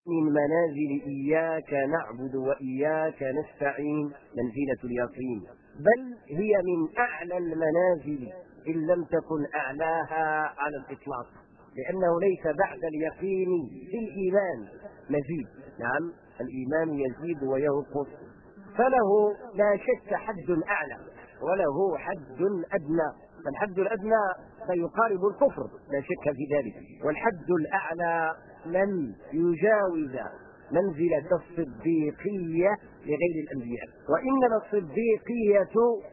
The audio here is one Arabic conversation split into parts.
من منازل إياك نعبد وإياك نستعين منزلة اليقين، بل هي من أعلى المنازل إن لم تكن أعلاها على الإطلاق، لأنه ليس بعد اليقين في الإيمان مزيد. نعم، الإيمان يزيد وينقص، فله لا شك حد أعلى وله حد أدنى، فالحد الأدنى سيقارب الكفر لا شك في ذلك، والحد الأعلى لن يجاوز منزلة الصديقية لغير الأنبياء، وإنما الصديقية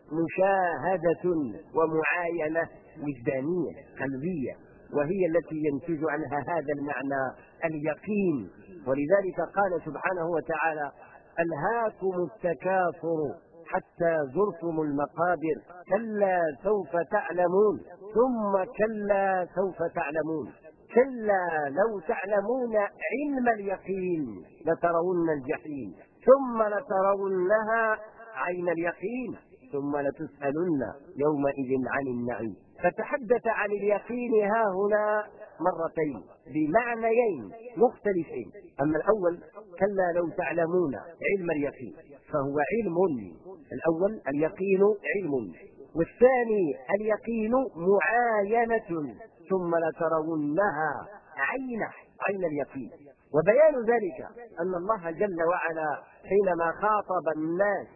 مشاهدة ومعاينة وجدانية قلبية، وهي التي ينتج عنها هذا المعنى اليقين. ولذلك قال سبحانه وتعالى: ألهاكم التكاثر حتى زرتم المقابر كلا سوف تعلمون ثم كلا سوف تعلمون كلا لو تعلمون علم اليقين لترون الجحيم ثم لترونها عين اليقين ثم لتسألن يومئذ عن النعيم. فتحدث عن اليقين ها هنا مرتين بمعنيين مختلفين. أما الأول كلا لو تعلمون علم اليقين فهو علم، الأول اليقين علم، والثاني اليقين معاينة ثم لترونها عين اليقين. وبيان ذلك أن الله جل وعلا حينما خاطب الناس: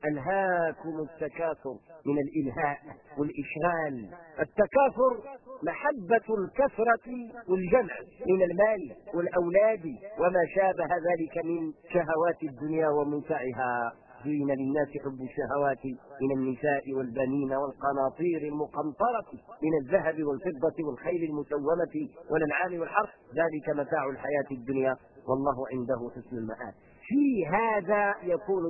ألهاكم التكاثر، من الإلهاء والإشغال. التكاثر محبة الكثرة والجمع من المال والأولاد وما شابه ذلك من شهوات الدنيا ومتعها. زين للناس حب الشهوات من النساء والبنين والقناطير المقنطرة من الذهب والفضة والخيل المسومة والأنعام والحرث، ذلك متاع الحياة الدنيا والله عنده حسن المآب. في هذا يكون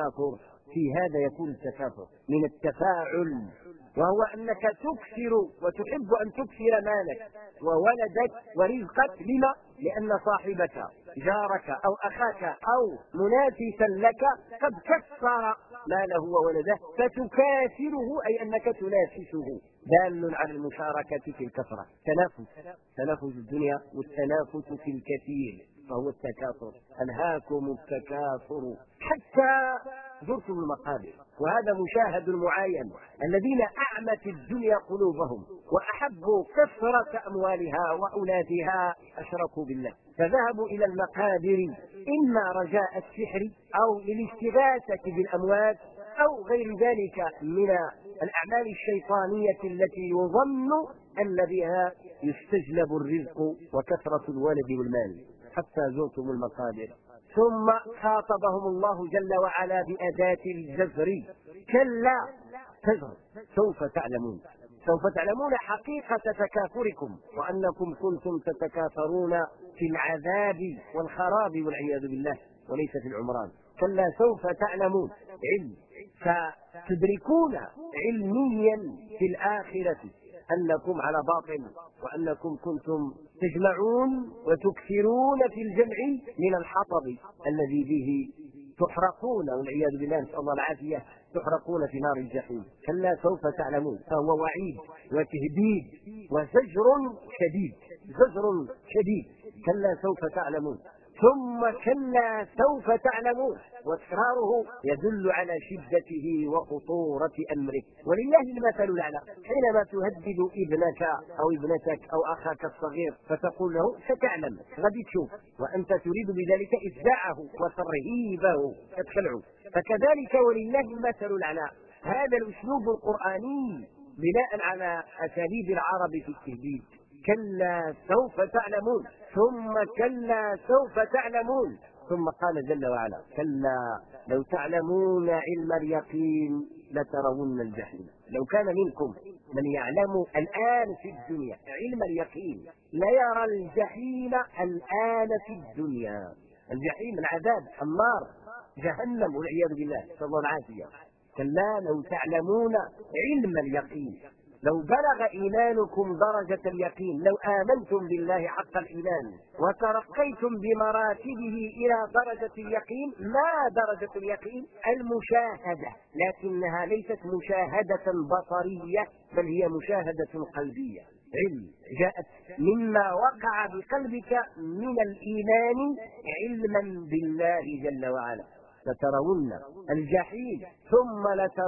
التكاثر من التفاعل، وهو أنك تكثر وتحب أن تكثر مالك وولدك ورزقك. لما؟ لأن صاحبك جارك أو أخاك أو منافسا لك قد كثر ماله وولده فتكاثره، أي أنك تنافسه، دال على المشاركة في الكثرة. تنافس الدنيا والتنافس في الكثير فهو التكاثر. ألهاكم التكاثر حتى زرتم المقابر، وهذا مشاهد معين. الذين أعمت الدنيا قلوبهم وأحبوا كثرة أموالها وأولادها أشركوا بالله، فذهبوا إلى المقابر إما رجاء السحر أو للاستغاثة بالأموات أو غير ذلك من الأعمال الشيطانية التي يظن أن بها يستجلب الرزق وكثرة الولد والمال. حتى زرتم المقابر. ثم خاطبهم الله جل وعلا بأداة الجزر: كلا تزر سوف تعلمون حقيقة تكاثركم وأنكم كنتم تتكاثرون في العذاب والخراب والعياذ بالله وليس في العمران. كلا سوف تعلمون علم، فتدركون علميا في الآخرة أنكم على باطل، وأنكم كنتم تجمعون وتكثرون في الجمع من الحطب الذي به تحرقون والعياذ بالله، نسأل الله العافية، تحرقون في نار الجحيم. كلا سوف تعلمون، فهو وعيد وتهديد وزجر شديد. كلا سوف تعلمون ثم كلا سوف تعلمون، وتكراره يدل على شدته وخطورة أمره. ولله المثل الأعلى حينما تهدد ابنك أو ابنتك أو أخاك الصغير فتقول له ستعلم، غادي تشوف، وأنت تريد بذلك إفزاعه وترهيبه تدخله. فكذلك ولله المثل الأعلى. هذا الأسلوب القرآني بناء على أساليب العرب في التهديد. كلا سوف تعلمون ثم كلا سوف تعلمون، ثم قال جل وعلا: كلا لو تعلمون علم اليقين لترون الجحيم. لو كان منكم من يعلم الآن في الدنيا علم اليقين ليرى الجحيم الآن في الدنيا. الجحيم العذاب، النار، جهنم والعياذ بالله، نسأل الله العافية. كلا لو تعلمون علم اليقين، لو بلغ إيمانكم درجة اليقين، لو آمنتم بالله حق الإيمان وترقيتم بمراتبه إلى درجة اليقين. ما درجة اليقين؟ المشاهدة، لكنها ليست مشاهدة بصرية بل هي مشاهدة قلبية. علم جاءت مما وقع بقلبك من الإيمان علما بالله جل وعلا. لترون الجحيم ثم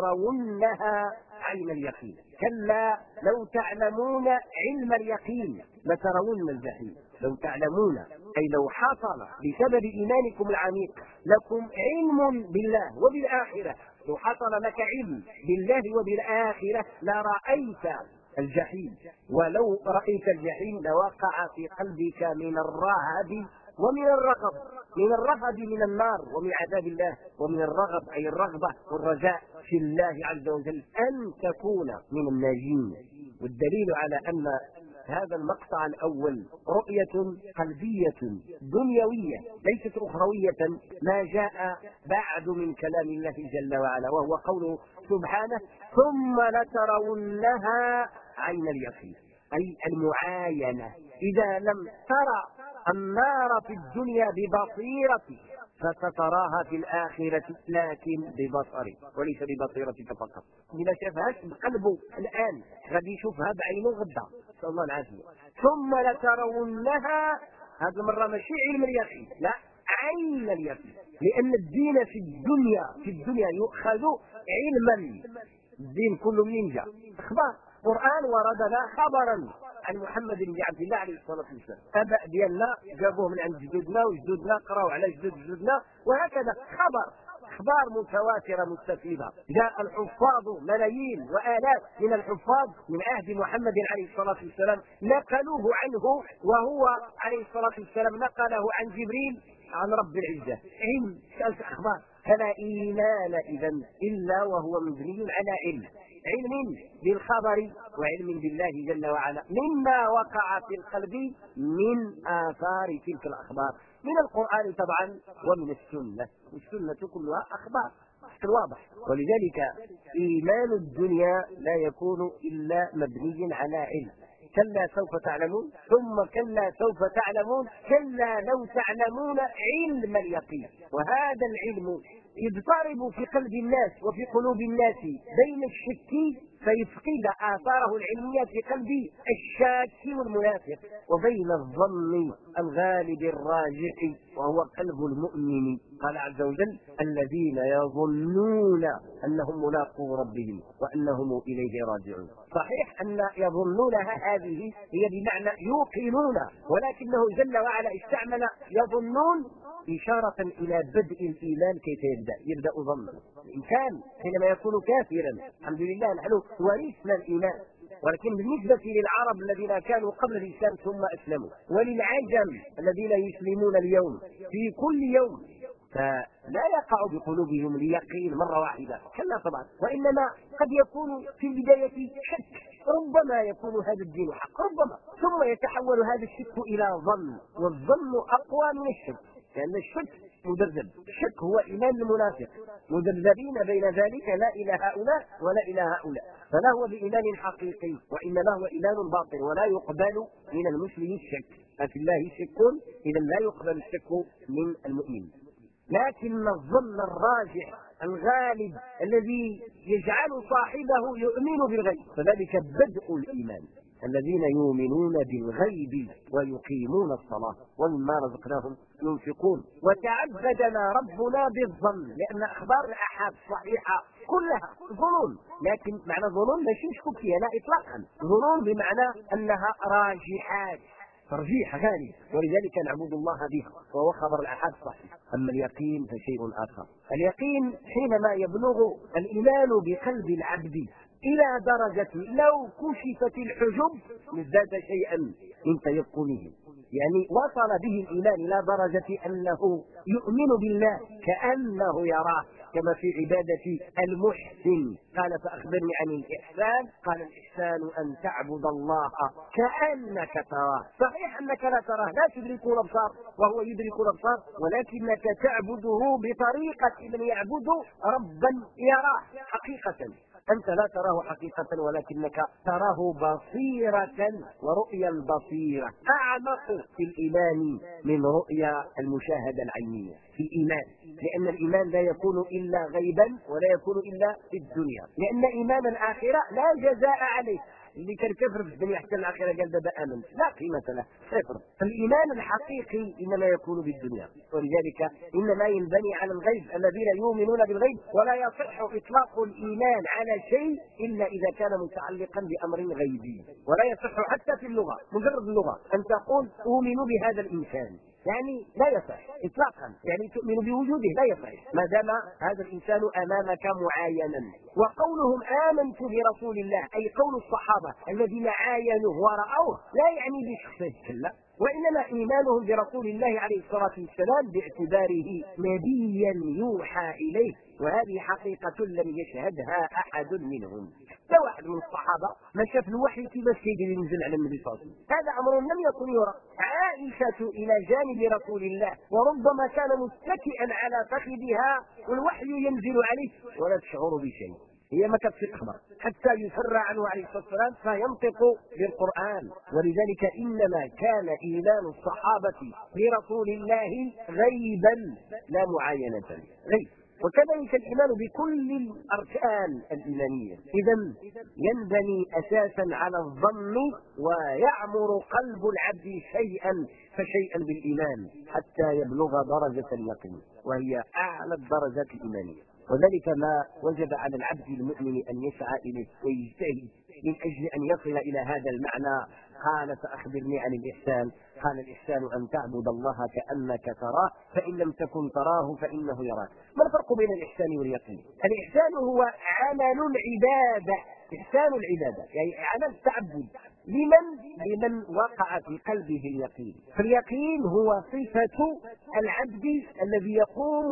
لترونها عين اليقين. كلا لو تعلمون علم اليقين لترون الجحيم. لو تعلمون أي لو حصل بسبب إيمانكم العميق لكم علم بالله وبالآخرة، لو حصل لك علم بالله وبالآخرة لرأيت الجحيم. ولو رأيت الجحيم لوقع في قلبك من الرهب ومن الرغب، من الرهب من النار ومن عذاب الله، ومن الرغب أي الرغبة والرجاء في الله عز وجل أن تكون من الناجين. والدليل على أن هذا المقطع الأول رؤية قلبية دنيوية ليست أخروية ما جاء بعد من كلام الله جل وعلا، وهو قوله سبحانه ثم لترونها عين اليقين، أي المعاينة. إذا لم ترى النار في الدنيا ببصيرتك فستراها في الآخرة لكن ببصرك وليس ببصيرتك فقط. إذا شافهاش بقلبه الآن غادي يشوفها بعينه غدا، نسأل الله العافية. ثم لترونها، هذه المرة ماشي علم اليقين، لا عين اليقين، لأن الدين في الدنيا يؤخذ علما. الدين كله منين جاء؟ أخبار. القرآن وردنا خبرا عن محمد بن عبد الله عليه الصلاة والسلام. أبا ديالنا جابوه من عند جدودنا وجدودنا قراوا على جدودنا، وهكذا أخبار متواترة مستفيضة. جاء الحفاظ ملايين وآلاف من الحفاظ من عهد محمد عليه الصلاة والسلام نقلوه عنه، وهو عليه الصلاة والسلام نقله عن جبريل عن رب العزة. علم سألت أخبار. فلا إيمان إذن إلا وهو مبني على علم بالخبر وعلم بالله جل وعلا مما وقع في القلب من آثار تلك الأخبار من القرآن طبعا ومن السنة، والسنة كلها أخبار بشكل واضح. ولذلك إيمان الدنيا لا يكون إلا مبني على علم. كلا سوف تعلمون ثم كلا سوف تعلمون كلا لو تعلمون علم اليقين. وهذا العلم يضطرب في قلب الناس وفي قلوب الناس بين الشك فيفقد آثاره العلمية في قلب الشاك والمنافق، وبين الظن الغالب الراجح وهو قلب المؤمن. قال عز وجل الذين يظنون أنهم ملاقو ربهم وأنهم إليه راجعون. صحيح أن يظنونها هذه هي بمعنى يوقنون، ولكنه جل وعلا استعمل يظنون إشارة إلى بدء الإيمان. كيف يبدأ ظنا الإنسان حينما يكون كافرا؟ الحمد لله نحن ورثنا الإيمان، ولكن بالنسبة للعرب الذين كانوا قبل الإسلام ثم أسلموا، وللعجم الذين يسلمون اليوم في كل يوم، فلا يقع بقلوبهم اليقين مرة واحدة، كلا طبعا، وإنما قد يكون في البداية شك، ربما يكون هذا الدين حق ربما، ثم يتحول هذا الشك إلى ظن، والظن أقوى من الشك، لأن الشك مذبذب. الشك هو إيمان المنافق، مذبذبين بين ذلك لا إلى هؤلاء ولا إلى هؤلاء، فلا هو بإيمان حقيقي وإنما هو إيمان باطل، ولا يقبل من المسلم الشك. ففي الله شك إذا لا يقبل الشك من المؤمن. لكن الظن الراجح الغالب الذي يجعل صاحبه يؤمن بالغيب فذلك بدء الإيمان. الذين يؤمنون بالغيب ويقيمون الصلاة ومما رزقناهم ينفقون. وتعبدنا ربنا بالظن، لأن أخبار الآحاد الصحيحة كلها ظنون، لكن معنى ظنون ماشي نشكك فيها لا إطلاقا، ظنون بمعنى أنها راجحات، ترجيح غالب، ولذلك نعبد الله بها، وهو خبر الآحاد الصحيح. أما اليقين فشيء آخر. اليقين حينما يبلغ الإيمان بقلب العبد إلى درجة لو كشفت الحجب ازداد شيئا من تيقنه، يعني وصل به الإيمان إلى درجة أنه يؤمن بالله كأنه يراه، كما في عبادة المحسن. قال فأخبرني عن الإحسان، قال الإحسان أن تعبد الله كأنك تراه. صحيح أنك لا تراه، لا تدرك الأبصار وهو يدرك الأبصار، ولكنك تعبده بطريقة من يعبد ربا يراه حقيقة. أنت لا تراه حقيقة ولكنك تراه بصيرة، ورؤيا البصيرة أعمق في الإيمان من رؤيا المشاهدة العينية في الإيمان، لأن الإيمان لا يكون إلا غيبا ولا يكون إلا في الدنيا، لأن إيمان الآخرة لا جزاء عليه، اللي كان كفر في الدنيا حتى الاخره قال دابا امن، لا قيمه له، صفر. فالايمان الحقيقي انما يكون بالدنيا، ولذلك انما ينبني على الغيب، الذين يؤمنون بالغيب. ولا يصح اطلاق الايمان على شيء الا اذا كان متعلقا بامر غيبي، ولا يصح حتى في اللغه، مجرد اللغه ان تقول اؤمن بهذا الانسان، يعني لا يصح اطلاقا، يعني تؤمن بوجوده لا يصح ما دام هذا الانسان امامك معاينا. وقولهم امنت برسول الله اي قول الصحابه الذين عاينوه وراوه لا يعني بشخصه، لا، وانما ايمانهم برسول الله عليه الصلاه والسلام باعتباره نبيا يوحى اليه، وهذه حقيقه لم يشهدها احد منهم. لو واحد من الصحابه ما شاف الوحي كيفاش كيدير ينزل على النبي صلى الله عليه وسلم، هذا امر لم يكن يرى. عائشه الى جانب رسول الله وربما كان متكئا على فخذها والوحي ينزل عليه ولا تشعر بشيء، هي ما كانت تخبر حتى يسر عنه عليه الصلاه والسلام فينطق بالقران. ولذلك انما كان ايمان الصحابه برسول الله غيبا لا معاينه، غيب. وكذلك الإيمان بكل الأركان الإيمانية، إذا ينبني أساسا على الظن، ويعمر قلب العبد شيئا فشيئا بالإيمان حتى يبلغ درجة اليقين، وهي أعلى الدرجات الإيمانية. وذلك ما وجب على العبد المؤمن أن يسعى إليه ويجتهد من أجل أن يصل إلى هذا المعنى. قال فأخبرني عن الإحسان، قال الإحسان أن تعبد الله كأنك تراه فإن لم تكن تراه فإنه يراك. ما الفرق بين الإحسان واليقين؟ الإحسان هو عمل العبادة، إحسان العبادة يعني عمل التعبد لمن وقع في قلبه اليقين. فاليقين هو صفة العبد الذي يقوم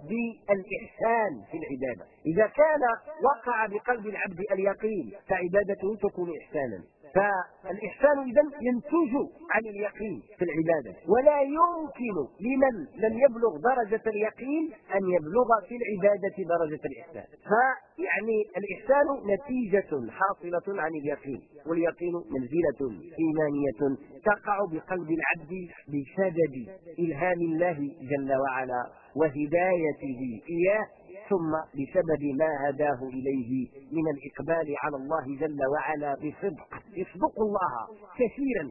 بالإحسان في العبادة. إذا كان وقع بقلب العبد اليقين فعبادته تكون إحسانا. فالإحسان إذن ينتج عن اليقين في العبادة، ولا يمكن لمن لم يبلغ درجة اليقين أن يبلغ في العبادة درجة الإحسان. فيعني الإحسان نتيجة حاصلة عن اليقين، واليقين منزلة إيمانية تقع بقلب العبد بسبب إلهام الله جل وعلا وهدايته إياه، ثم بسبب ما هداه إليه من الإقبال على الله جل وعلا بصدق. يصدق الله كثيرا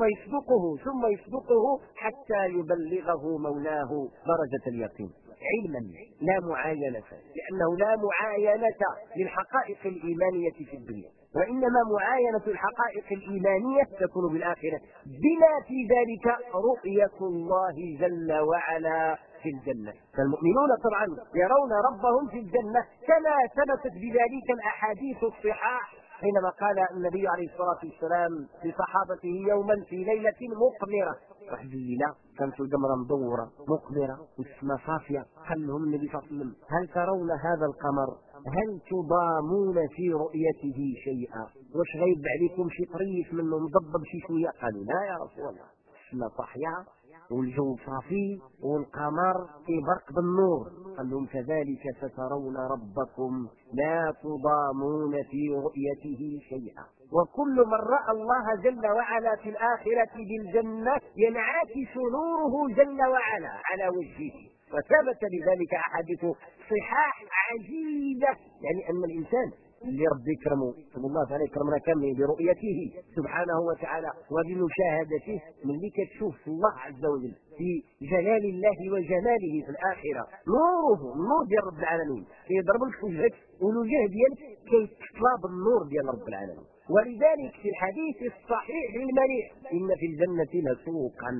ثم يصدقه حتى يبلغه مولاه درجة اليقين علما لا معاينة، لأنه لا معاينة للحقائق الإيمانية في الدنيا، وإنما معاينة الحقائق الإيمانية تكون بالآخرة، بما في ذلك رؤية الله جل وعلا في الجنة. فالمؤمنون طبعا يرون ربهم في الجنة كما ثبتت بذلك الأحاديث الصحاح، حينما قال النبي عليه الصلاة والسلام لصحابته يوما في ليلة مقمرة، واحد الليلة كانت القمرة مدورة مقمرة والسماء صافية، قال لهم النبي صلى الله عليه وسلم هل ترون هذا القمر؟ هل تضامون في رؤيته شيئا؟ واش غيب عليكم شي طريف منه مضبب شي شوية؟ قالوا لا يا رسول الله، السماء صاحية والجو صافي والقمر يبرق بالنور. قال لهم كذلك سترون ربكم لا تضامون في رؤيته شيئا. وكل من رأى الله جل وعلا في الآخرة بالجنة ينعكس نوره جل وعلا على وجهه، وثبت بذلك أحاديث صحاح عجيبة، يعني أن الإنسان اللي ربي كرمه صلى الله عليه كرمنا كامل برؤيته سبحانه وتعالى وبمشاهدته، من اللي كتشوف الله عز وجل في جلال الله وجماله في الآخرة نوره، النور ديال رب العالمين يضرب لك في وجهك والوجه ديالك كيتطلب النور ديال رب العالمين. ولذلك في الحديث الصحيح المليح إن في الجنة لسوقا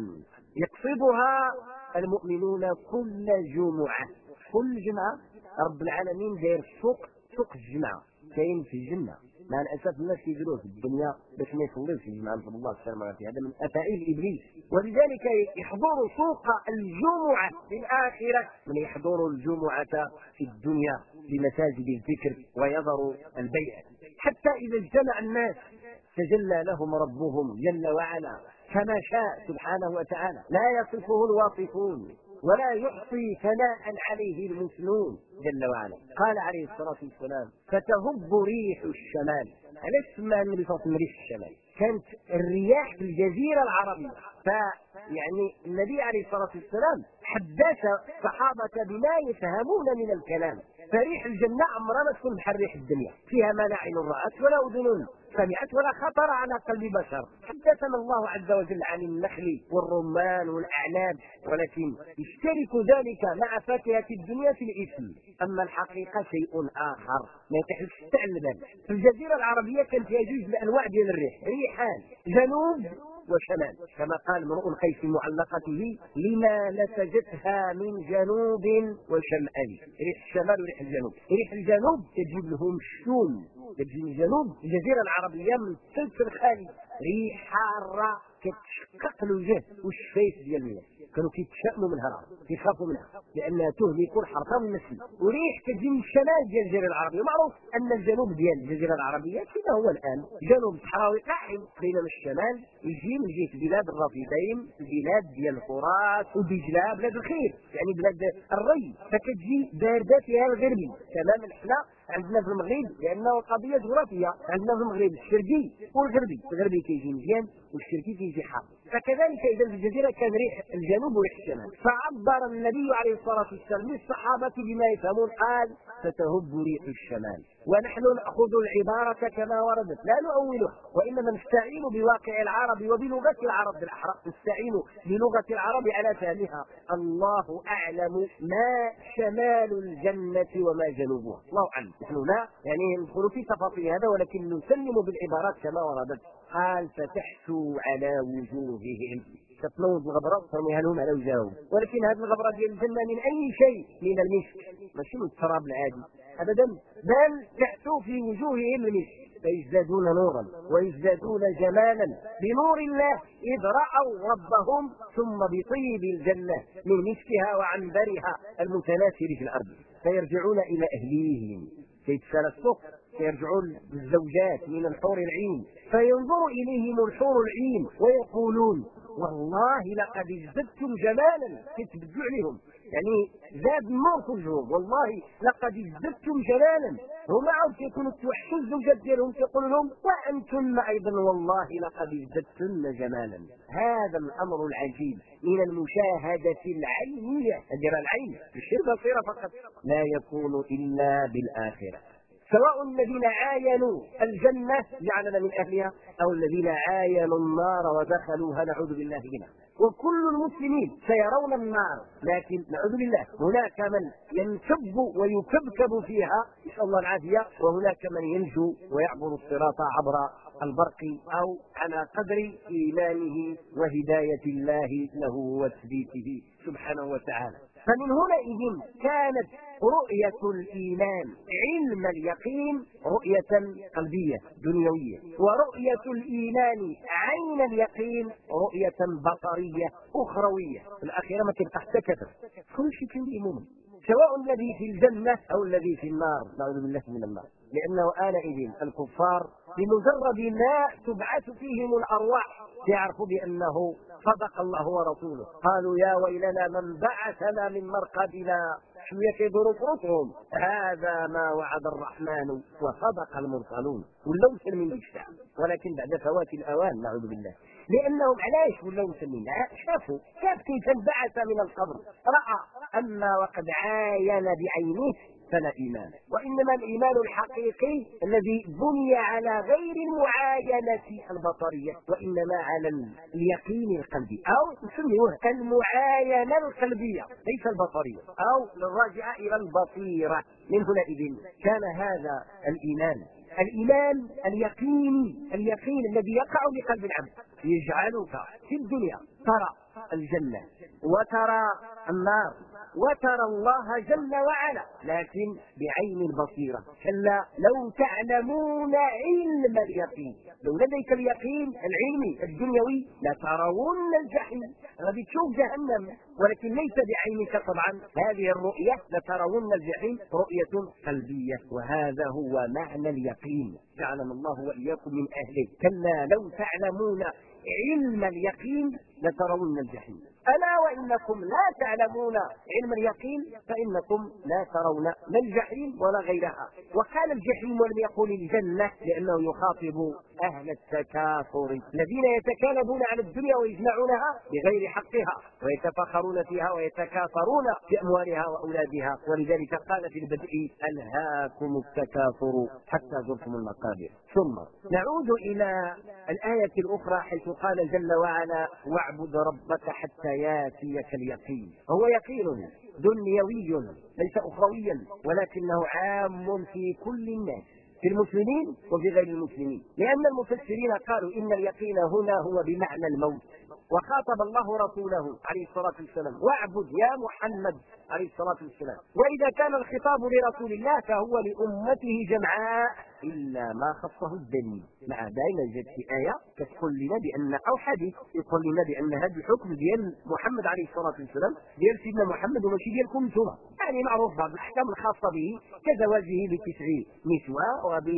يقصدها المؤمنون كل جمعة، كل جمعة رب العالمين داير سوق الجمعة كاين في الجنة. مع الأسف الناس يديروه في الدنيا باش ما يصليوش في الجمعة، نسأل الله السلامة والعافية، هذا من أفاعيل إبليس. ولذلك يحضر سوق الجمعة في الآخرة من يحضر الجمعة في الدنيا بمساجد الذكر ويذر البيع، حتى إذا اجتمع الناس تجلى لهم ربهم جل وعلا كما شاء سبحانه وتعالى، لا يصفه الواصفون ولا يحصي ثناء عليه المثنون جل وعلا. قال عليه الصلاة والسلام فتهب ريح الشمال. علاش سمى النبي صلى الله عليه وسلم ريح الشمال؟ كانت الرياح في الجزيرة العربية فيعني النبي عليه الصلاة والسلام حدث الصحابة بما يفهمون من الكلام. فريح الجنة عمرها ما تكون بحال ريح الدنيا، فيها ما لا عين رأت ولا أذن سمعت ولا خطر على قلب بشر. حدثنا الله عز وجل عن النخل والرمان والأعناب، ولكن يشترك ذلك مع فاكهة الدنيا في الإثم. أما الحقيقة شيء آخر ما يتحلش حتى البال. في الجزيرة العربية كان فيها جوج الأنواع ديال الريح، ريحان جنوب وشمال، كما قال امرؤ القيس في معلقته: لما نسجتها من جنوب وشمال. ريح الشمال وريح الجنوب. ريح الجنوب تجيب لهم الشوم، تجي من جنوب الجزيرة العربية من الثلث الخالي، ريح حارة كتشقق الوجه والشفايف ديال الناس، كانوا كيتشائموا منها العرب، كيخافوا منها لانها تهلك الحرث والنسل. وريح كتجي من الشمال ديال الجزيره العربيه. معروف ان الجنوب ديال الجزيره العربيه كما هو الان جنوب صحراوي قاحل، بينما الشمال يجي من جهه بلاد الرافدين، البلاد ديال الفرات ودجله، بلاد الخير يعني بلاد الري، فكتجي بارده فيها الغربي. تماما احنا عندنا في المغرب لانه قضيه جغرافيه، عندنا في المغرب الشرقي والغربي، الغربي كيجي مزيان والشرقي كيجي حار. فكذلك اذا في الجزيره كان ريح الجنوب وريح الشمال. فعبر النبي عليه الصلاه والسلام للصحابه بما يفهمون، قال: ستهب ريح الشمال. ونحن ناخذ العباره كما وردت لا نؤولها، وانما نستعين بواقع العرب وبلغه العرب بالاحرى، نستعين بلغه العرب على فهمها. الله اعلم ما شمال الجنه وما جنوبها، الله اعلم. نحن لا يعني ندخل في تفاصيل هذا، ولكن نسلم بالعبارات كما وردت. قال: فتحسوا على وجوههم، تتنوض الغبره وترميها لهم على وجههم. ولكن هذه الغبره ديال الجنه من اي شيء؟ من المسك، ماشي من التراب العادي ابدا، بل تأتوا في وجوههم المسك، فيزدادون نورا ويزدادون جمالا بنور الله إذ رأوا ربهم، ثم بطيب الجنة من مسكها وعنبرها المتناثر في الأرض، فيرجعون إلى أهليهم، كيتسالى السوق، يرجعون بالزوجات من الحور العين، فينظر إليهم الحور العين ويقولون: والله لقد ازددتم جمالا. تتبدوا عليهم يعني زاد النور في وجههم، والله لقد ازددتم جمالا. هما عاود كيكونوا توحشوا الزوجات ديالهم، كيقولوا لهم: وانتم ايضا والله لقد ازددتن جمالا. هذا الامر العجيب من المشاهده العينيه، اجر العين مش البصيره فقط، لا يكون الا بالاخره. سواء الذين عاينوا الجنة جعلنا من أهلها، أو الذين عاينوا النار ودخلوها نعوذ بالله منها. وكل المسلمين سيرون النار، لكن نعوذ بالله هناك من ينكب ويكبكب فيها، نسأل الله العافية، وهناك من ينجو ويعبر الصراط عبر البرق أو على قدر إيمانه وهداية الله له وتثبيته سبحانه وتعالى. فمن هنا كانت رؤية الإيمان علم اليقين رؤية قلبية دنيوية، ورؤية الإيمان عين اليقين رؤية بصرية أخروية. الأخيرة ما تبقى حتى كثر، كل شيء كان مؤمن، سواء الذي في الجنة أو الذي في النار، نعوذ بالله من النار. لأنه آنئذ الكفار بمجرد ما تبعث فيهم الأرواح يعرفوا بأنه صدق الله ورسوله. قالوا: يا ويلنا من بعثنا من مرقدنا. شويه كيدوروا فرصهم، هذا ما وعد الرحمن وصدق المرسلون. ولاو مسلمين بالشتاء، ولكن بعد فوات الاوان نعوذ بالله. لانهم علاش ولاو مسلمين؟ شافوا كيف انبعث من القبر، راى. اما وقد عاين بعينه فلا ايمان. وانما الايمان الحقيقي الذي بني على غير المعاينه البصريه، وانما على اليقين القلبي، او نسميوه المعاينه القلبيه ليس البصريه، او الراجعه الى البصيره. من هنا اذن كان هذا الايمان اليقين الذي يقع بقلب العبد، يجعلك في الدنيا ترى الجنه وترى النار وترى الله جل وعلا، لكن بعين البصيرة. كلا لو تعلمون علم اليقين، لو لديك اليقين العلمي الدنيوي لترون الجحيم، غادي تشوف جهنم، ولكن ليس بعينك طبعا. هذه الرؤية لترون الجحيم رؤية قلبية، وهذا هو معنى اليقين. جعلنا الله وإياكم من أهله. كلا لو تعلمون علم اليقين لترون الجحيم، ألا وإنكم لا تعلمون علم اليقين فإنكم لا ترون لا الجحيم ولا غيرها. وقال الجحيم ولم يقل الجنة لأنه يخاطب أهل التكاثر الذين يتكالبون على الدنيا ويجمعونها بغير حقها ويتفخرون فيها ويتكاثرون في أموالها وأولادها. ولذلك قال في البدء ألهاكم التكاثر حتى زرتم المقابر. ثم نعود إلى الآية الأخرى حيث قال جل وعلا واعبد ربك حتى ياتيك اليقين. هو يقين دنيوي ليس أخرويا ولكنه عام في كل الناس، في المسلمين وفي غير المسلمين، لأن المفسرين قالوا إن اليقين هنا هو بمعنى الموت. وخاطب الله رسوله عليه الصلاة والسلام واعبد يا محمد عليه الصلاة والسلام. وإذا كان الخطاب لرسول الله فهو لأمته جمعاء إلا ما خصه الدليل. مع دائما جاءت في آية تقول لنا بأن أو حديث يقول لنا بأن هذا الحكم ديال محمد عليه الصلاة والسلام ديال سيدنا محمد وماشي ديالكم نتوما. يعني معروف بعض الأحكام الخاصة به كزواجه ب9 نسوة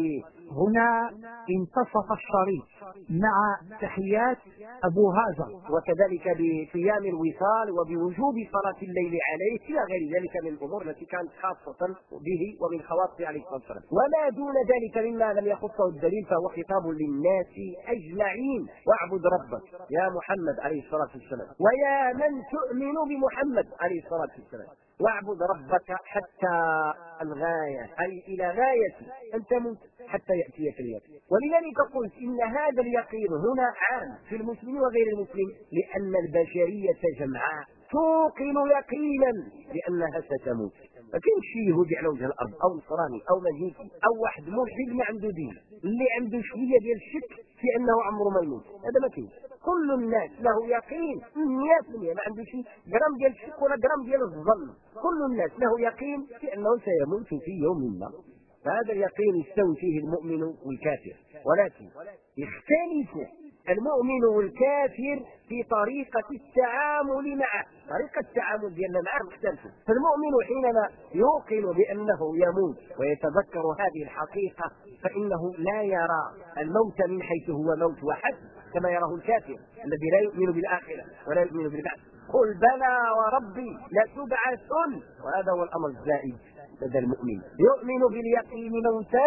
هنا انتصف الشريط مع تحيات أبو هازم، وكذلك بقيام الوصال وبوجوب صلاة الليل عليه إلى غير ذلك من الأمور التي كانت خاصة به ومن خواصه عليه الصلاة والسلام. وما دون ذلك مما لم يخصه الدليل فهو خطاب للناس أجمعين. واعبد ربك يا محمد عليه الصلاة والسلام ويا من تؤمن بمحمد عليه الصلاة والسلام. واعبد ربك حتى الغاية، أي إلى غاية أن تموت حتى يأتيك اليقين. ولذلك قلت إن هذا اليقين هنا عام في المسلم وغير المسلم، لأن البشرية جمعاء توقن يقينا بأنها ستموت. ما كاينش شي يهودي على وجه الارض او نصراني او مجوسي او واحد ملحد ما عنده دين اللي عنده شويه ديال الشك في انه عمره ما يموت. هذا ما كاينش. كل الناس له يقين 100%، ما عنده شي جرام ديال الشك ولا جرام ديال الظن. كل الناس له يقين في انه سيموت في يوم ما. فهذا اليقين يستوي فيه المؤمن والكافر، ولكن يختلف المؤمن والكافر في طريقة التعامل معه. طريقة التعامل ديالنا معه مختلفة. فالمؤمن حينما يوقن بأنه يموت ويتذكر هذه الحقيقة فإنه لا يرى الموت من حيث هو موت وحد كما يراه الكافر الذي لا يؤمن بالآخرة ولا يؤمن بالبعث. قل بلى وربي لتبعثن. وهذا هو الأمر الزائد لدى المؤمن، يؤمن باليقين موتا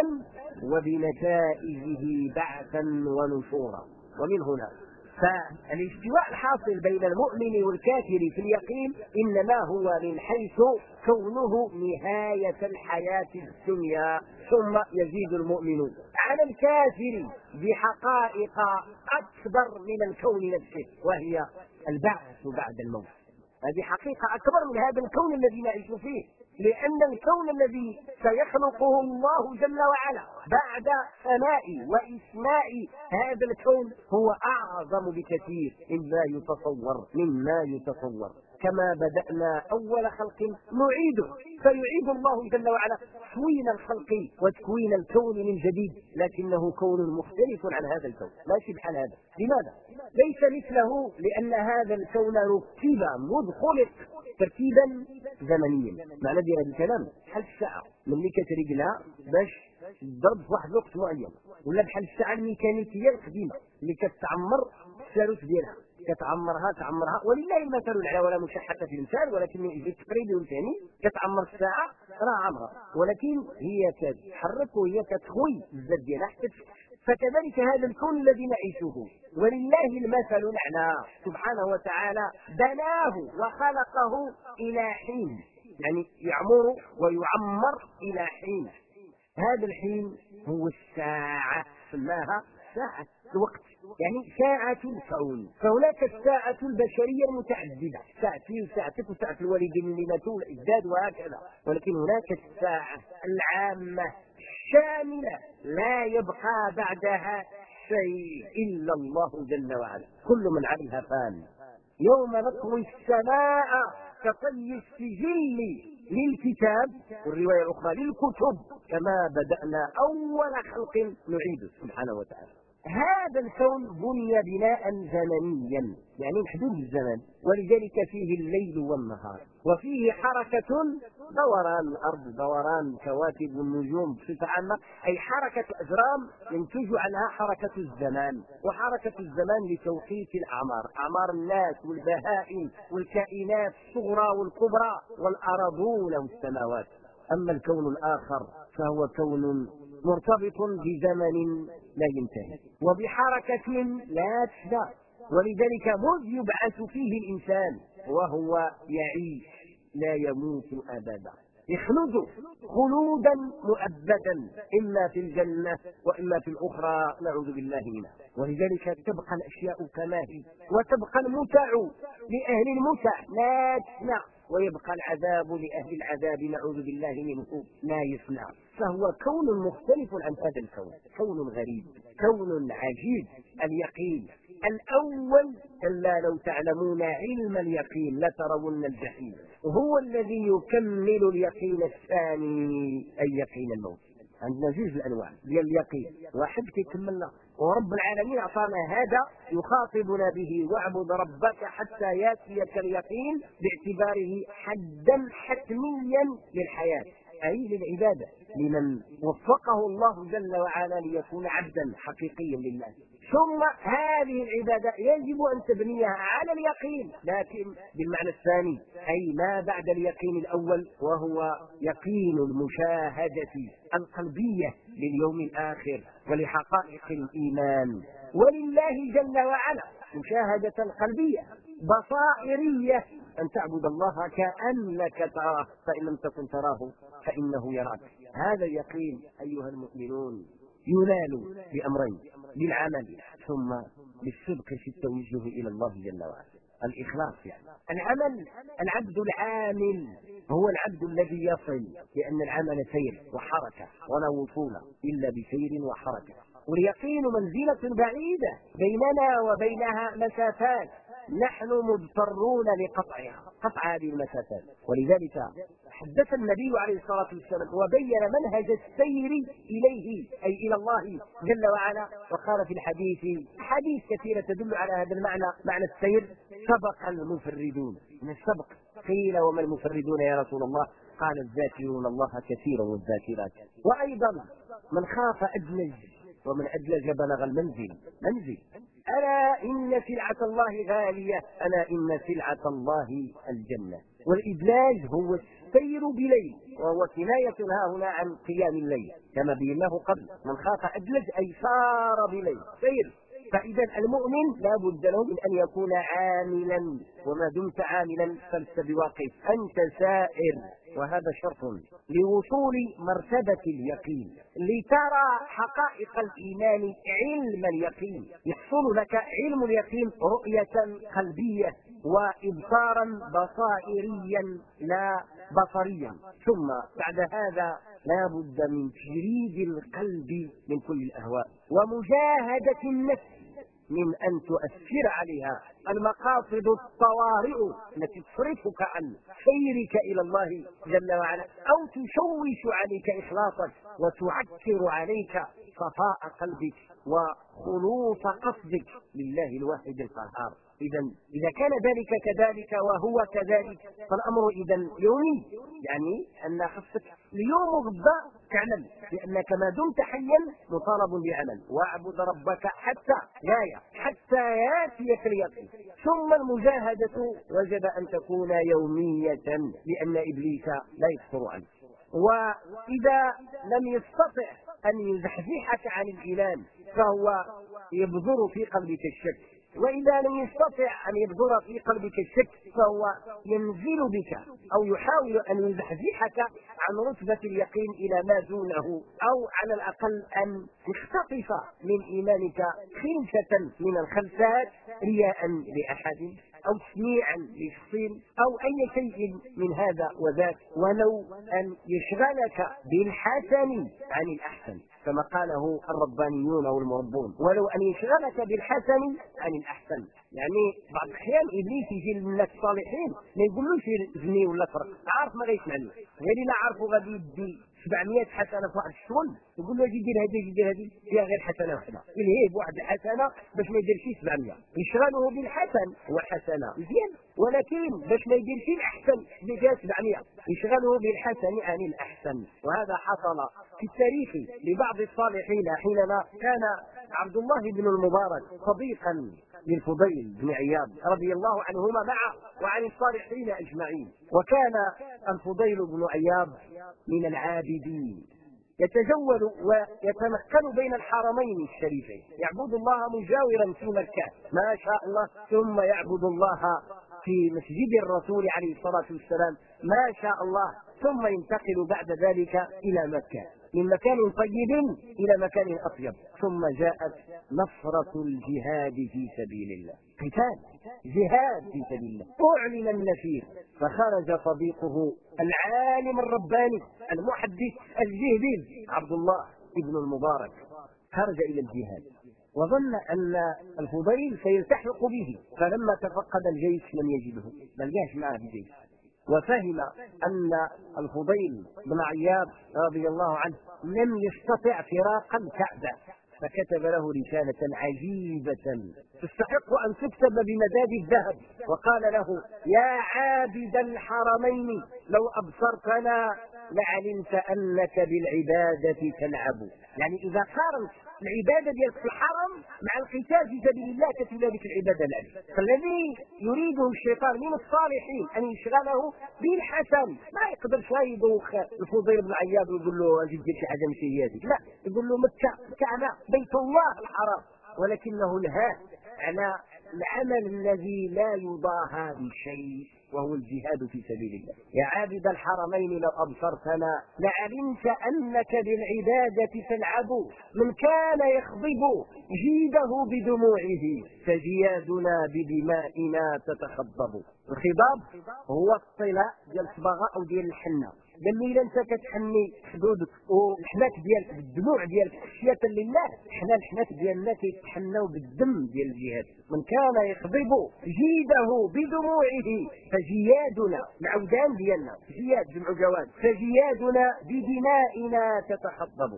وبنتائجه بعثا ونشورا. ومن هنا فالاستواء الحاصل بين المؤمن والكافر في اليقين إنما هو من حيث كونه نهاية الحياة الدنيا، ثم يزيد المؤمن على الكافر بحقائق أكبر من الكون نفسه وهي البعث بعد الموت. هذه حقيقة أكبر من هذا الكون الذي نعيش فيه، لأن الكون الذي سيخلقه الله جل وعلا بعد سماء وإسماء هذا الكون هو أعظم بكثير مما يتصور. كما بدأنا أول خلق نعيده، فيعيد الله جل وعلا تكوين الخلق وتكوين الكون من جديد، لكنه كون مختلف عن هذا الكون ماشي بحال هذا. لماذا؟ ليس مثله، لأن هذا الكون ركب مذ خلق ترتيبا زمنيا. معنى ديال هذا الكلام بحال الساعة ملي كتريقلها باش تضرب في واحد الوقت معين، ولا بحال الساعة الميكانيكية القديمة اللي كتعمر الثالث ديالها تعمرها ولله المثل الاعلى ولا مشحة في المثال، ولكن من اجل التقريب والثاني كتعمر الساعة راه عمرها، ولكن هي كتحرك وهي كتخوي الزاد ديالها حتى. فكذلك هذا الكون الذي نعيشه ولله المثل الاعلى سبحانه وتعالى بناه وخلقه الى حين، يعني يعمر ويعمر الى حين. هذا الحين هو الساعة، سماها ساعة الوقت، يعني ساعة الكون. فهناك الساعة البشرية المتعددة، ساعتي وساعتك وساعة الوالدين اللي ماتوا والأجداد وهكذا، ولكن هناك الساعة العامة الشاملة لا يبقى بعدها شيء إلا الله جل وعلا. كل من عليها فان. يوم نطوي السماء كطي السجل للكتاب، والرواية الأخرى للكتب، كما بدأنا أول خلق نعيده سبحانه وتعالى. هذا الكون بني بناء زمنيا، يعني محدود الزمان، ولذلك فيه الليل والنهار، وفيه حركة دوران الأرض، دوران الكواكب والنجوم بصفة عامة، أي حركة أجرام ينتج عنها حركة الزمان، وحركة الزمان لتوقيت الأعمار، أعمار الناس والبهائم والكائنات الصغرى والكبرى والأرضون والسماوات. أما الكون الآخر فهو كون مرتبط بزمن لا ينتهي وبحركة لا تفنى، ولذلك مذ يبعث فيه الإنسان وهو يعيش لا يموت أبدا، يخلد خلودا مؤبدا، إما في الجنة وإما في الأخرى نعوذ بالله منها. ولذلك تبقى الأشياء كما هي، وتبقى المتع لأهل المتع لا تفنى، ويبقى العذاب لأهل العذاب نعوذ بالله منه لا يفنى. فهو كون مختلف عن هذا الكون، كون غريب، كون عجيب. اليقين الأول كلا لو تعلمون علم اليقين لترون الجحيم، هو الذي يكمل اليقين الثاني أي يقين الموت. عندنا جوج الأنواع ديال اليقين، واحد كيكملنا ورب العالمين أعطانا هذا يخاطبنا به واعبد ربك حتى يأتيك اليقين باعتباره حدا حتميا للحياة أي للعبادة، لمن وفقه الله جل وعلا ليكون عبدا حقيقيا لله. ثم هذه العبادة يجب أن تبنيها على اليقين، لكن بالمعنى الثاني أي ما بعد اليقين الأول، وهو يقين المشاهدة القلبية لليوم الآخر ولحقائق الإيمان ولله جل وعلا، مشاهدة قلبية بصائرية، أن تعبد الله كأنك تراه فإن لم تكن تراه فإنه يراك. هذا اليقين أيها المؤمنون ينال بأمرين، بالعمل ثم بالصدق في التوجه إلى الله جل وعلا، الإخلاص. يعني العمل، العبد العامل هو العبد الذي يصل، لأن العمل سير وحركة ولا وصول إلا بسير وحركة. واليقين منزلة بعيدة بيننا وبينها مسافات نحن مضطرون لقطعها، قطع هذه المسافات. ولذلك حدث النبي عليه الصلاة والسلام وبين منهج السير إليه أي إلى الله جل وعلا، وقال في الحديث حديث كثيرة تدل على هذا المعنى، معنى السير: سبق المفردون. من السبق قيل وما المفردون يا رسول الله؟ قال الذاكرون الله كثيرا والذاكرات. وأيضا من خاف أدلج ومن أدلج بلغ المنزل. ألا إن سلعة الله غالية، ألا إن سلعة الله الجنة. والإدلاج هو السير بليل، وهو كناية ها هنا عن قيام الليل كما بيناه قبل. من خاف أدلج أي سار بليل، سير. فإذا المؤمن لا بد له من أن يكون عاملا، وما دمت عاملا فلست بواقف، أنت سائر. وهذا شرط لوصول مرتبة اليقين. لترى حقائق الإيمان علم اليقين، يحصل لك علم اليقين رؤية قلبية وإبصارا بصائريا لا بصريا. ثم بعد هذا لا بد من تجريد القلب من كل الأهواء ومجاهدة النفس من أن تؤثر عليها المقاصد الطوارئ التي تصرفك عن سيرك إلى الله جل وعلا، أو تشوش عليك إخلاصك وتعكر عليك صفاء قلبك وخلوص قصدك لله الواحد القهار. إذا كان ذلك كذلك وهو كذلك فالأمر إذا يومي، يعني أن خصك اليوم وغدا تعمل، لأنك ما دمت حيا مطالب بعمل. واعبد ربك حتى ياتيك اليقين. ثم المجاهدة وجب أن تكون يومية، لأن إبليس لا يكثر عنك. وإذا لم يستطع أن يزحزحك عن الإيمان فهو يبذر في قلبك الشك، وإذا لم يستطع أن يبذر في قلبك الشك فهو ينزل بك أو يحاول أن يزحزحك عن رتبة اليقين إلى ما دونه، أو على الأقل أن يختطف من إيمانك خلفة من الخلفات رياء لأحد أو تسميعا لشخص أو أي شيء من هذا وذاك، ولو أن يشغلك بالحسن عن الأحسن كما قاله الربانيون والمربون، ولو أن يشغلك بالحسن عن الأحسن. يعني بعض الأحيان إبليس يجي للناس الصالحين ما يقولوش زني ولا فرق، عارف ما غيسمعني، غير لا عارفوا غادي يدي 700 حسنة في واحد الشغل يقول له اجي دير هذه فيها غير حسنة واحدة، يلهيه بواحد الحسنة باش ما يديرش 700. يشغله بالحسن وحسنة مزيان، ولكن باش ما يديرش الأحسن اللي فيها 700 يشغله بالحسن عن الأحسن. وهذا حصل في التاريخ لبعض الصالحين حينما كان عبد الله بن المبارك صديقا للفضيل بن عياض رضي الله عنهما معه وعن الصالحين أجمعين. وكان الفضيل بن عياض من العابدين يتجول ويتنقل بين الحرمين الشريفين، يعبد الله مجاورا في مكة ما شاء الله، ثم يعبد الله في مسجد الرسول عليه الصلاة والسلام ما شاء الله، ثم ينتقل بعد ذلك إلى مكة، من مكان طيب إلى مكان أطيب. ثم جاءت نصرة الجهاد في سبيل الله، قتال جهاد في سبيل الله، أعلن النفير، فخرج صديقه العالم الرباني المحدث الجهبيل عبد الله ابن المبارك، خرج إلى الجهاد وظن أن الفضيل سيلتحق به، فلما تفقد الجيش لم يجده، بل جاش معه الجيش، وفهم أن الفضيل بن عياض رضي الله عنه لم يستطع فراق الكعبة، فكتب له رسالة عجيبة تستحق أن تكتب بمداد الذهب، وقال له: يا عابد الحرمين لو أبصرتنا لعلمت أنك بالعبادة تلعب. يعني إذا قارنت العبادة ديالك في الحرم مع القتال في سبيل الله كتولى لك العبادة لعب. فالذي يريده الشيطان من الصالحين أن يشغله بالحسن ما يقدرش يدوخ الفضيل بن عياض ويقول له أجي دير شي حاجة ماشي هي هذيك، لا، يقول له مكة الكعبة بيت الله الحرام، ولكنه نهاه على العمل الذي لا يضاهى بشيء وهو الجهاد في سبيل الله. يا عابد الحرمين لو أبصرتنا لعلمت أنك بالعبادة تلعب، من كان يخضب جيده بدموعه فجيادنا بدمائنا تتخضب. الخضاب هو الطلاء ديال الصباغة أو ديال الحنة، لما انت كتحني حدودك والحنات ديالك بالدموع ديالك خشيه لله، حنا الحنات ديالنا كيتحناو بالدم ديال الجهاد. من كان يخضب جيده بدموعه فجيادنا، العودان ديالنا جياد جمع جواد، فجيادنا بدمائنا تتخضب.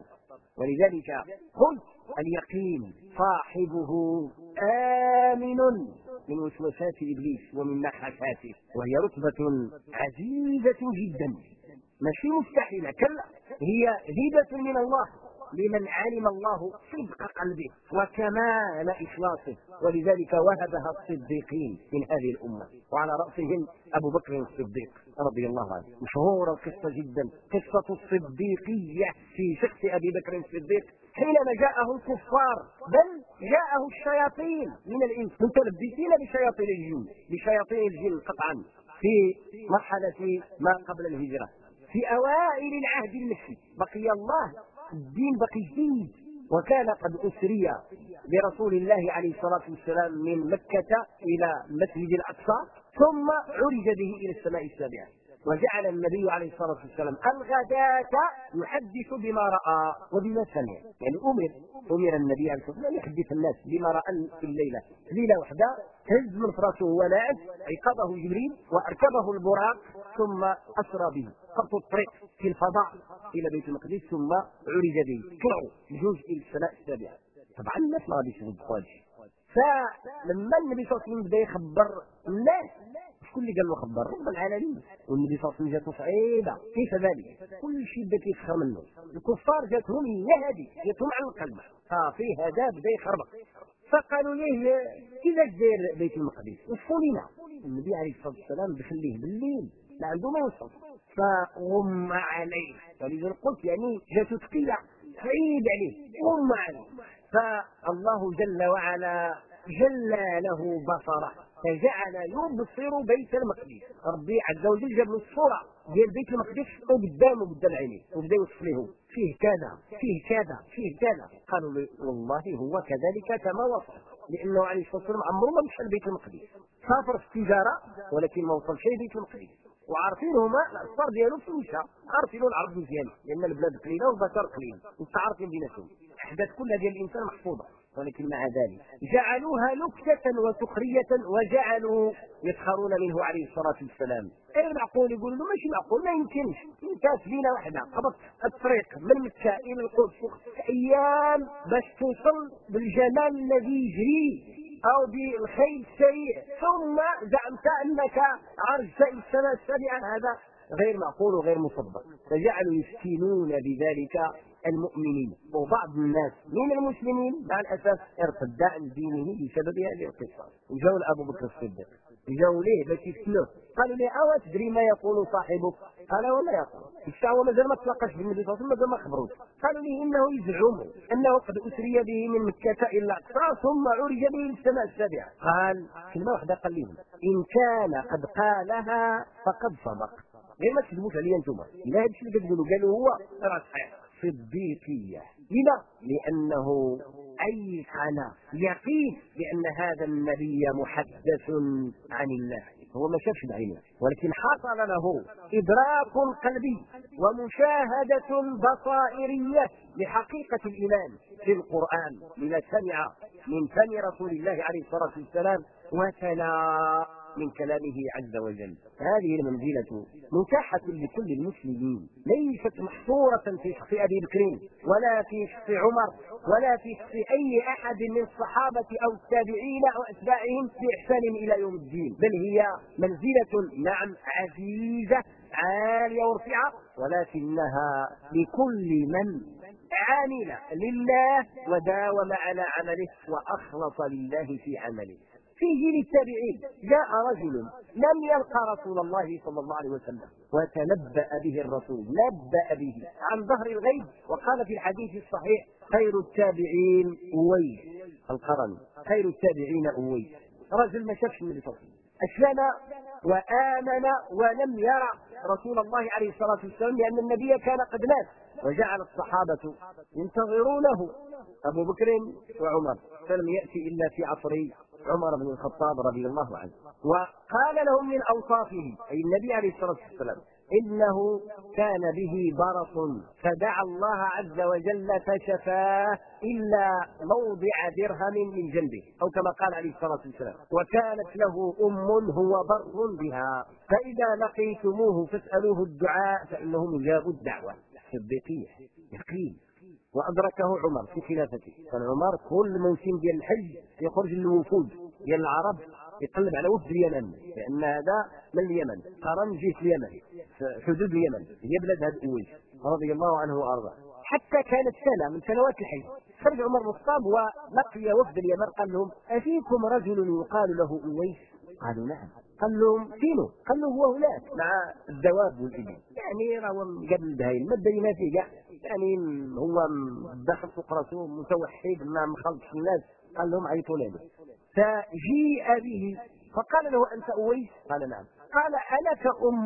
ولذلك قلت اليقين صاحبه آمن من وسوسات إبليس ومن نحساته، وهي رتبة عزيزة جدا ماشي مستحيلة، كلا، هي هبة من الله لمن علم الله صدق قلبه وكمال إخلاصه، ولذلك وهبها الصديقين من هذه الأمة، وعلى رأسهم أبو بكر الصديق رضي الله عنه. مشهورة القصة جدا، قصة الصديقية في شخص أبي بكر الصديق حينما جاءه الكفار، بل جاءه الشياطين من الإنس متلبسين بشياطين الجن قطعا في مرحلة ما قبل الهجرة، في أوائل العهد المكي، بقي الله الدين بقي جديد، وكان قد أسري برسول الله عليه الصلاة والسلام من مكة إلى مسجد الأقصى، ثم عرج به إلى السماء السابعة، وجعل النبي عليه الصلاة والسلام الغداة يحدث بما رأى وبما سمع. يعني أمر النبي عليه الصلاة والسلام يحدث الناس بما رأى في ليلة واحدة، هز من فراسه وناعس، عقبه جبريل وأركبه البراق، ثم أسرى به خط الطريق في الفضاء إلى بيت المقدس، ثم عرج به طلعوا بجوز إلى السماء السابعة. طبعا الناس ما غاديش يصدقوا، فلما النبي صلى الله عليه وسلم بدا يخبر الناس، شكون اللي قال له خبر؟ رب العالمين. والنبي صلى الله عليه وسلم جاته صعيبه، كيف ذلك؟ كل شيء بدا كيسخر منه، الكفار جاتهم هي هذه، جاتهم على القلب، في هذا بدا يخربق، فقالوا ليه كيفاش داير بيت المقدس؟ وصفوا لنا. النبي عليه الصلاه والسلام بخليه بالليل لا عنده ما يوصف، فغم عليه، ولذلك قلت يعني جاته ثقيله صعيب عليه، غم عليه، فالله جل وعلا جل له بصره فجعل يبصر بيت المقدس. ربي عز وجل جاب له الصوره ديال بيت المقدس قدام عينيه، وبدا يوصف له فيه كذا فيه كذا فيه كذا. قالوا له والله هو كذلك كما وصف، لانه عليه الصلاه والسلام عمره ما مشى لبيت المقدس، سافر في التجاره ولكن ما وصل شيء بيت المقدس، وعارفين هما الاسفار ديالو في مشى، عارفين العرض مزيان لان البلاد قليله والبشر قليل، متعارفين بيناتهم، الاحداث كلها ديال الانسان محفوظه، ولكن مع ذلك جعلوها نكتة وسخرية وجعلوا يسخرون منه عليه الصلاة والسلام. غير معقول، يقول له ماشي معقول، ما يمكنش، انت سفينة واحدة قبضت الطريق من مكة إلى القدس أيام باش توصل بالجمال الذي يجري أو بالخيل السريع، ثم زعمت أنك عرجت إلى السماء السابعة، هذا غير معقول وغير مصدق. فجعلوا يفتنون بذلك المؤمنين، وبعض الناس من المسلمين مع الأسف ارتد عن دينه بسبب هذه القصة، وجاءوا أبو بكر الصديق جاوا ليه باش يفتنوه، قالوا لي أو تدري ما يقول صاحبك؟ قال ولا يقول. الشعوى مازال ما تلاقاش بالنبي صلى الله عليه وسلم، مازال ما خبروش. قالوا لي إنه يزعم أنه قد أسري به من مكة إلى الأقصى ثم عرج به للسماء السابعة. قال كلمة واحدة قال لهم إن كان قد قالها فقد صدق، غير ما تكذبوش عليا انتم، لا هادشي اللي كتقولوا قالوا هو راه صحيح. صديقية. لما؟ لأنه أيقن يقين بأن هذا النبي محدث عن الله، هو ما شافش بعينه ولكن حصل له إدراك قلبي ومشاهدة بصائرية لحقيقة الإيمان في القرآن لما سمع من فم رسول الله عليه الصلاة والسلام وتلا من كلامه عز وجل. هذه المنزلة متاحة لكل المسلمين، ليست محصورة في شخص أبي بكر ولا في شخص عمر ولا في شخص أي أحد من الصحابة أو التابعين أو أتباعهم بإحسان إلى يوم الدين، بل هي منزلة نعم عزيزة عالية ورفيعة، ولكنها لكل من عامل لله وداوم على عمله وأخلص لله في عمله. في جيل التابعين جاء رجل لم يلقى رسول الله صلى الله عليه وسلم وتنبأ به الرسول، نبأ به عن ظهر الغيب، وقال في الحديث الصحيح خير التابعين أويس القرني، خير التابعين أويس. رجل ما شافش النبي صلى الله عليه وسلم، أسلم وآمن ولم يرى رسول الله عليه الصلاة والسلام لأن النبي كان قد مات، وجعل الصحابة ينتظرونه أبو بكر وعمر، فلم يأتي إلا في عصر عمر بن الخطاب رضي الله عنه. وقال لهم من أوصافه أي النبي عليه الصلاة والسلام إنه كان به برص فدعا الله عز وجل فشفاه إلا موضع درهم من جنبه أو كما قال عليه الصلاة والسلام، وكانت له هو بر بها، فإذا لقيتموه فاسألوه الدعاء فإنه مجاب الدعوة. صديقية يقين. وأدركه عمر في خلافته، كان عمر كل موسم ديال الحج يخرج للوفود ديال العرب يقلب على وفد اليمن، لأن هذا من اليمن، قرن جيش اليمن في حدود اليمن هي بلاد هذا أويس رضي الله عنه وأرضاه. حتى كانت سنة من سنوات الحج خرج عمر بن الخطاب ولقي وفد اليمن، قال لهم أفيكم رجل يقال له أويس؟ قالوا نعم. قال لهم فينه؟ قال له هو هناك مع الدواب والإبل، يعني راه قبل البهايم ما بينا فيه كاع، يعني هو داخل سوق راسه متوحد ما مخلطش الناس. قال لهم عيطوا له، فجيء به فقال له أنت أويس؟ قال نعم. قال ألك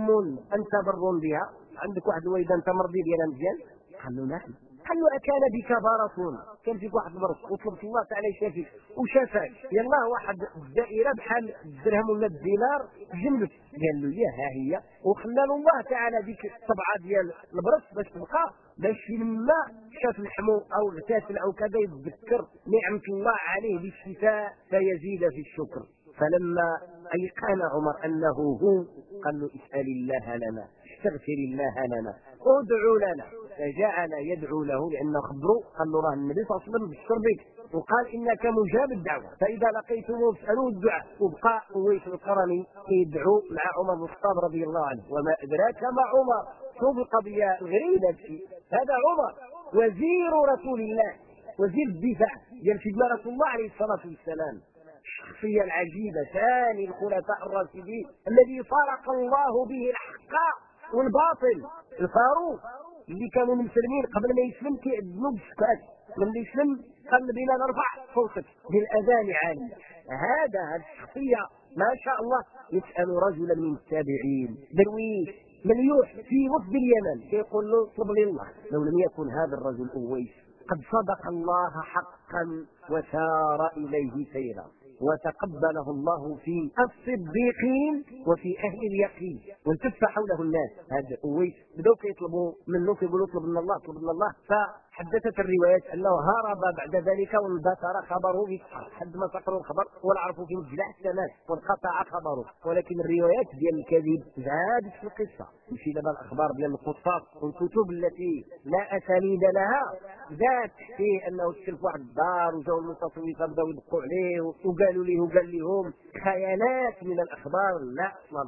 أنت بر بها؟ عندك واحد الويدة أنت مرضي ديالها مزيان؟ قال له نعم. قال له أكان بك برص؟ كان فيك واحد البرص وطلبت الله تعالى يشافيك وشافاك، يلاه واحد الدائرة بحال الدرهم ولا الدينار جنبك. قال له يا ها هي، وخلى الله تعالى ديك الطبعة ديال البرص باش تبقى، باش لما شاف الحمو أو اغتسل أو كذا يتذكر نعمة الله عليه بالشفاء فيزيد في الشكر. فلما أيقن عمر أنه هو قال له اسأل الله لنا، استغفر الله لنا، ادعو لنا، فجعل يدعو له لأنه خبره قال له راه النبي صلى الله عليه وسلم بشر بك وقال إنك مجاب الدعوة، فإذا لقيتموه فاسألوه الدعاء. وبقى أويس القرني يدعو مع عمر بن الخطاب رضي الله عنه. وما أدراك ما عمر، شوف القضية الغريبة هذا عمر وزير رسول الله، وزير الدفاع ديال سيدنا رسول الله عليه الصلاة والسلام، الشخصية العجيبة ثاني الخلفاء الراشدين الذي فرق الله به الحق والباطل، الفاروق اللي كانوا مسلمين قبل ما يسلم كيأذنوا بالسكات، لما يسلم قال بنا نرفع صوتك بالأذان عالي. هذا الشخصية ما شاء الله. يسأل رجلا من التابعين درويش مليوح في وفد اليمن يقول له اطلب لي الله، لو لم يكن هذا الرجل أويس قد صدق الله حقا وسار إليه سيرا، وتقبله الله في الصديقين وفي أهل اليقين، والتف حوله الناس. هذا أويس بدأوا يطلبوا منه يقولوا اطلب من الله اطلب من الله، فحدثت الروايات أنه هرب بعد ذلك وانبثر خبره في الصحراء حد ما سقروا الخبر ولا عرفوا في مجلع السماء وانقطع خبره. ولكن الروايات ديال الكذب زادت في القصة، مشي دابا الأخبار ديال القصاص والكتب التي لا أسانيد لها ذات في أنه تشرف واحد الدار وجاوا المتصوفة بدأوا يدقوا عليه وقالوا له وقال لهم خيالات من الأخبار لا أصل لها.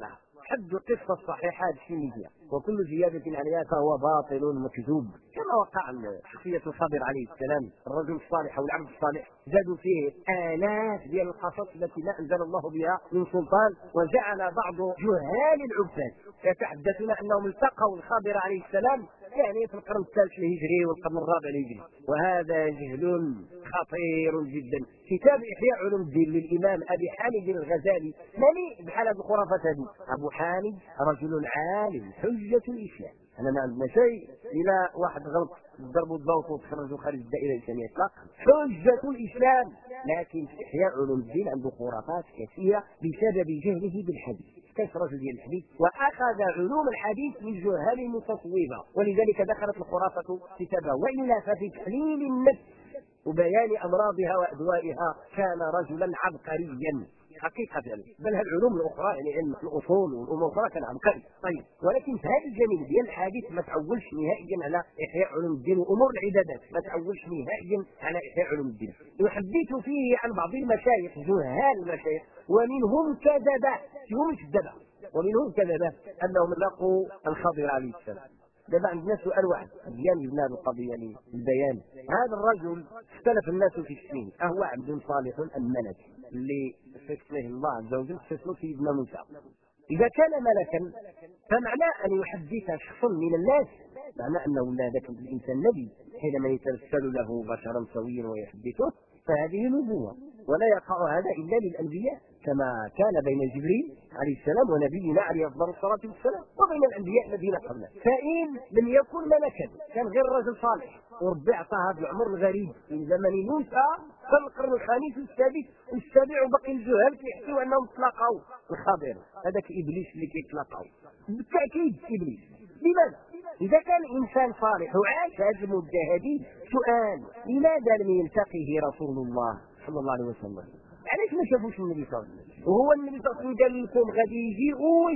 حد القصة الصحيحة الشيمية، وكل زيادة عليها فهو باطل مكذوب، كما وقع شخصية الخضر عليه السلام الرجل الصالح أو العبد الصالح، زادوا فيه آلاف ديال القصص التي لا أنزل الله بها من سلطان، وجعل بعض جهال العباد يتحدثون أنهم التقوا الخضر عليه السلام يعني في القرن الثالث الهجري والقرن الرابع الهجري، وهذا جهل خطير جدا. كتاب إحياء علوم الدين للإمام أبي حامد الغزالي مليء بحال هذه الخرافات هذه. أبو حامد رجل عالم حجة الإسلام، أنا ما عندنا شيء إلى واحد غلط ضربوا الضوء وتخرجوا خارج الدائرة الإسلامية إطلاقا، حجة الإسلام، لكن في إحياء علوم الدين عنده خرافات كثيرة بسبب جهله بالحديث، كيف رجل ديال الحديث وأخذ علوم الحديث من جهال المتصوفة، ولذلك دخلت الخرافة كتابه. وإلا ففي تحليل النفس وبيان أمراضها وأدوائها كان رجلا عبقريا حقيقة، بل العلوم الأخرى يعني علم الأصول والأمور الأخرى كان عبقري. طيب، ولكن في هذا الجانب ديال الحديث ما تعولش نهائيا على إحياء علوم الدين، وأمور العبادات ما تعولش نهائيا على إحياء علوم الدين. يحدث فيه عن بعض المشايخ جهال المشايخ، ومنهم كذبة مش كذبة، ومنهم كذبة أنهم لقوا الخضر عليه السلام. دابا عندنا سؤال واحد مزيان جبنا هذه القضيه للبيان. هذا الرجل اختلف الناس في السن، اهو عبد صالح ام ملك اللي استثناه الله عز وجل استثنى سيدنا موسى. اذا كان ملكا فمعنى ان يحدث شخص من الناس معنى انه لا ذاك الانسان نبي حينما يترسل له بشرا سويا ويحدثه، فهذه نبوه، ولا يقع هذا الا للانبياء كما كان بين جبريل عليه السلام ونبينا عليه افضل الصلاه والسلام وبين الانبياء الذين قبله. فان لم يكن ملكا كان غير رجل صالح، وربي اعطاها بالعمر الغريب من زمن موسى في القرن الخامس والسادس والسابع، وبقي الجهال كيحكيوا انهم تلاقوا الخضر، هذاك ابليس اللي كيتلاقوا بالتاكيد ابليس. لماذا؟ اذا كان انسان صالح وعاش هذه المده هذه، سؤال لماذا لم يلتقيه رسول الله صلى الله عليه وسلم؟ علاش ما شافوش النبي صلى الله عليه وسلم؟ وهو النبي صلى الله عليه وسلم قال لكم غادي يجي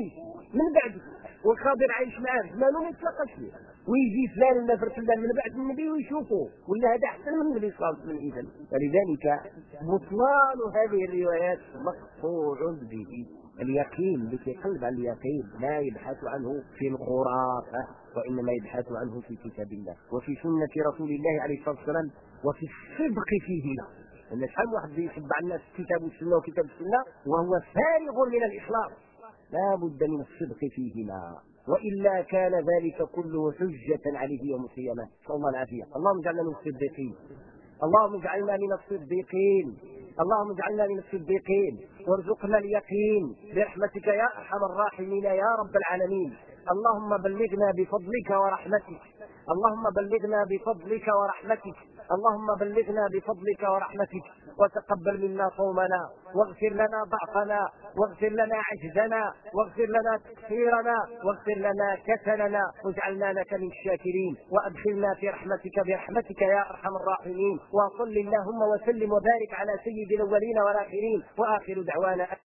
من بعد والخضر عايش معاه زمانه ما يتلاقاش فيه، ويجي فلان ولا فلان من بعد النبي ويشوفه، ولا هذا احسن من النبي صلى الله عليه وسلم. اذا فلذلك بطلان هذه الروايات مقطوع به. اليقين اللي كيقلب على اليقين لا يبحث عنه في الخرافه، وانما يبحث عنه في كتاب الله وفي سنه رسول الله عليه الصلاه والسلام وفي الصدق فيهما. ان شحال واحد يشبع الناس كتاب السنه وكتاب السنه وهو فارغ من الاخلاص، لا بد من الصدق فيهما، والا كان ذلك كله حجه عليه يوم القيامه. نسال الله العافيه. اللهم اجعلنا من الصديقين، اللهم اجعلنا من الصديقين، اللهم اجعلنا من الصديقين، وارزقنا اليقين برحمتك يا ارحم الراحمين يا رب العالمين. اللهم بلغنا بفضلك ورحمتك، اللهم بلغنا بفضلك ورحمتك، اللهم بلغنا بفضلك ورحمتك، وتقبل منا صومنا، واغفر لنا ضعفنا، واغفر لنا عجزنا، واغفر لنا تقصيرنا، واغفر لنا كسلنا، واجعلنا لك من الشاكرين، وادخلنا في رحمتك برحمتك يا ارحم الراحمين. وصل اللهم وسلم وبارك على سيد الاولين والاخرين، واخر دعوانا